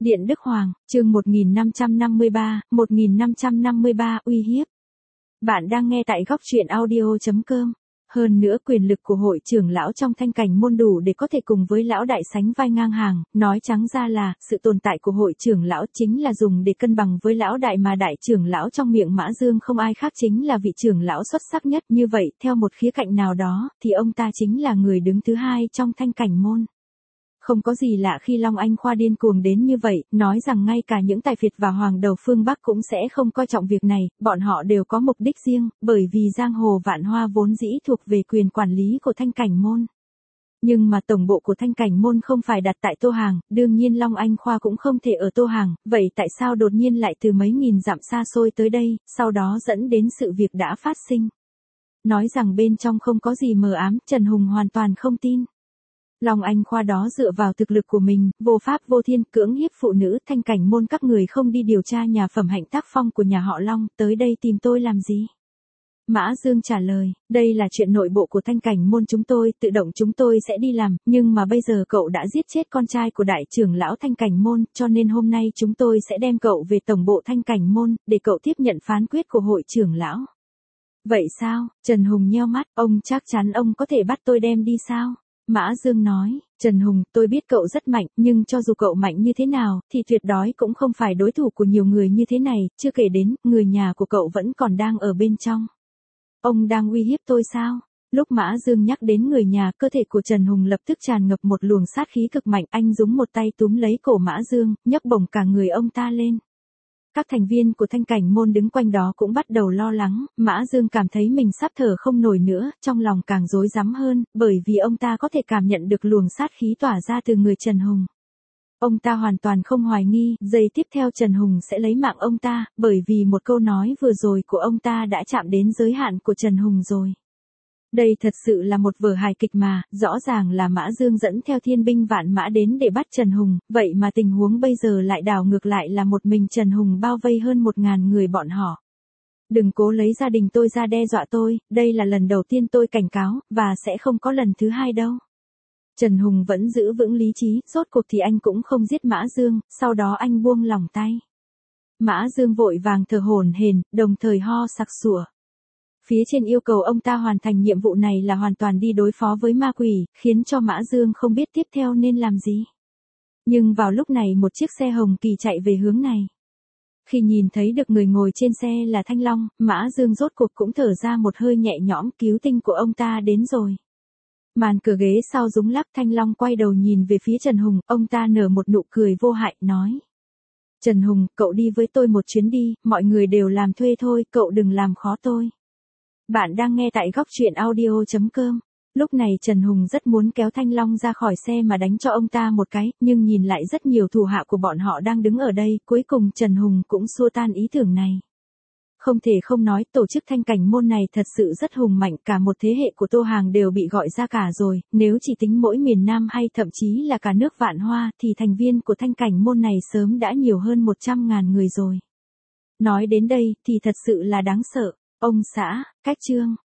Điện Đức Hoàng, chương 1553, uy hiếp. Bạn đang nghe tại góc truyện audio.com. Hơn nữa quyền lực của hội trưởng lão trong Thanh Cảnh môn đủ để có thể cùng với lão đại sánh vai ngang hàng, nói trắng ra là, sự tồn tại của hội trưởng lão chính là dùng để cân bằng với lão đại, mà đại trưởng lão trong miệng Mã Dương không ai khác chính là vị trưởng lão xuất sắc nhất. Như vậy, theo một khía cạnh nào đó, thì ông ta chính là người đứng thứ hai trong Thanh Cảnh môn. Không có gì lạ khi Long Anh Khoa điên cuồng đến như vậy, nói rằng ngay cả những tài phiệt và hoàng đầu phương Bắc cũng sẽ không coi trọng việc này, bọn họ đều có mục đích riêng, bởi vì giang hồ Vạn Hoa vốn dĩ thuộc về quyền quản lý của Thanh Cảnh môn. Nhưng mà tổng bộ của Thanh Cảnh môn không phải đặt tại Tô Hàng, đương nhiên Long Anh Khoa cũng không thể ở Tô Hàng, vậy tại sao đột nhiên lại từ mấy nghìn dặm xa xôi tới đây, sau đó dẫn đến sự việc đã phát sinh. Nói rằng bên trong không có gì mờ ám, Trần Hùng hoàn toàn không tin. Long Anh Khoa đó dựa vào thực lực của mình, vô pháp vô thiên, cưỡng hiếp phụ nữ. Thanh Cảnh môn các người không đi điều tra nhà phẩm hạnh tác phong của nhà họ Long, tới đây tìm tôi làm gì? Mã Dương trả lời, đây là chuyện nội bộ của Thanh Cảnh môn chúng tôi, tự động chúng tôi sẽ đi làm, nhưng mà bây giờ cậu đã giết chết con trai của đại trưởng lão Thanh Cảnh môn, cho nên hôm nay chúng tôi sẽ đem cậu về tổng bộ Thanh Cảnh môn, để cậu tiếp nhận phán quyết của hội trưởng lão. Vậy sao? Trần Hùng nheo mắt, ông chắc chắn ông có thể bắt tôi đem đi sao? Mã Dương nói, Trần Hùng, tôi biết cậu rất mạnh, nhưng cho dù cậu mạnh như thế nào, thì tuyệt đối cũng không phải đối thủ của nhiều người như thế này, chưa kể đến, người nhà của cậu vẫn còn đang ở bên trong. Ông đang uy hiếp tôi sao? Lúc Mã Dương nhắc đến người nhà, cơ thể của Trần Hùng lập tức tràn ngập một luồng sát khí cực mạnh, anh dùng một tay túm lấy cổ Mã Dương, nhấc bổng cả người ông ta lên. Các thành viên của Thanh Cảnh môn đứng quanh đó cũng bắt đầu lo lắng, Mã Dương cảm thấy mình sắp thở không nổi nữa, trong lòng càng rối rắm hơn, bởi vì ông ta có thể cảm nhận được luồng sát khí tỏa ra từ người Trần Hùng. Ông ta hoàn toàn không hoài nghi, giây tiếp theo Trần Hùng sẽ lấy mạng ông ta, bởi vì một câu nói vừa rồi của ông ta đã chạm đến giới hạn của Trần Hùng rồi. Đây thật sự là một vở hài kịch mà, rõ ràng là Mã Dương dẫn theo thiên binh vạn mã đến để bắt Trần Hùng, vậy mà tình huống bây giờ lại đảo ngược lại là một mình Trần Hùng bao vây hơn 1000 người bọn họ. Đừng cố lấy gia đình tôi ra đe dọa tôi, đây là lần đầu tiên tôi cảnh cáo, và sẽ không có lần thứ hai đâu. Trần Hùng vẫn giữ vững lý trí, rốt cuộc thì anh cũng không giết Mã Dương, sau đó anh buông lỏng tay. Mã Dương vội vàng thở hổn hển, đồng thời ho sặc sụa. Phía trên yêu cầu ông ta hoàn thành nhiệm vụ này là hoàn toàn đi đối phó với ma quỷ, khiến cho Mã Dương không biết tiếp theo nên làm gì. Nhưng vào lúc này một chiếc xe hồng kỳ chạy về hướng này. Khi nhìn thấy được người ngồi trên xe là Thanh Long, Mã Dương rốt cuộc cũng thở ra một hơi nhẹ nhõm, cứu tinh của ông ta đến rồi. Màn cửa ghế sau rung lắc, Thanh Long quay đầu nhìn về phía Trần Hùng, ông ta nở một nụ cười vô hại, nói. Trần Hùng, cậu đi với tôi một chuyến đi, mọi người đều làm thuê thôi, cậu đừng làm khó tôi. Bạn đang nghe tại góc truyện audio.com. Lúc này Trần Hùng rất muốn kéo Thanh Long ra khỏi xe mà đánh cho ông ta một cái, nhưng nhìn lại rất nhiều thủ hạ của bọn họ đang đứng ở đây, cuối cùng Trần Hùng cũng xua tan ý tưởng này. Không thể không nói, tổ chức Thanh Cảnh môn này thật sự rất hùng mạnh, cả một thế hệ của Tô Hàng đều bị gọi ra cả rồi, nếu chỉ tính mỗi miền Nam hay thậm chí là cả nước Vạn Hoa, thì thành viên của Thanh Cảnh môn này sớm đã nhiều hơn 100.000 người rồi. Nói đến đây, thì thật sự là đáng sợ. Ông xã, cách chương.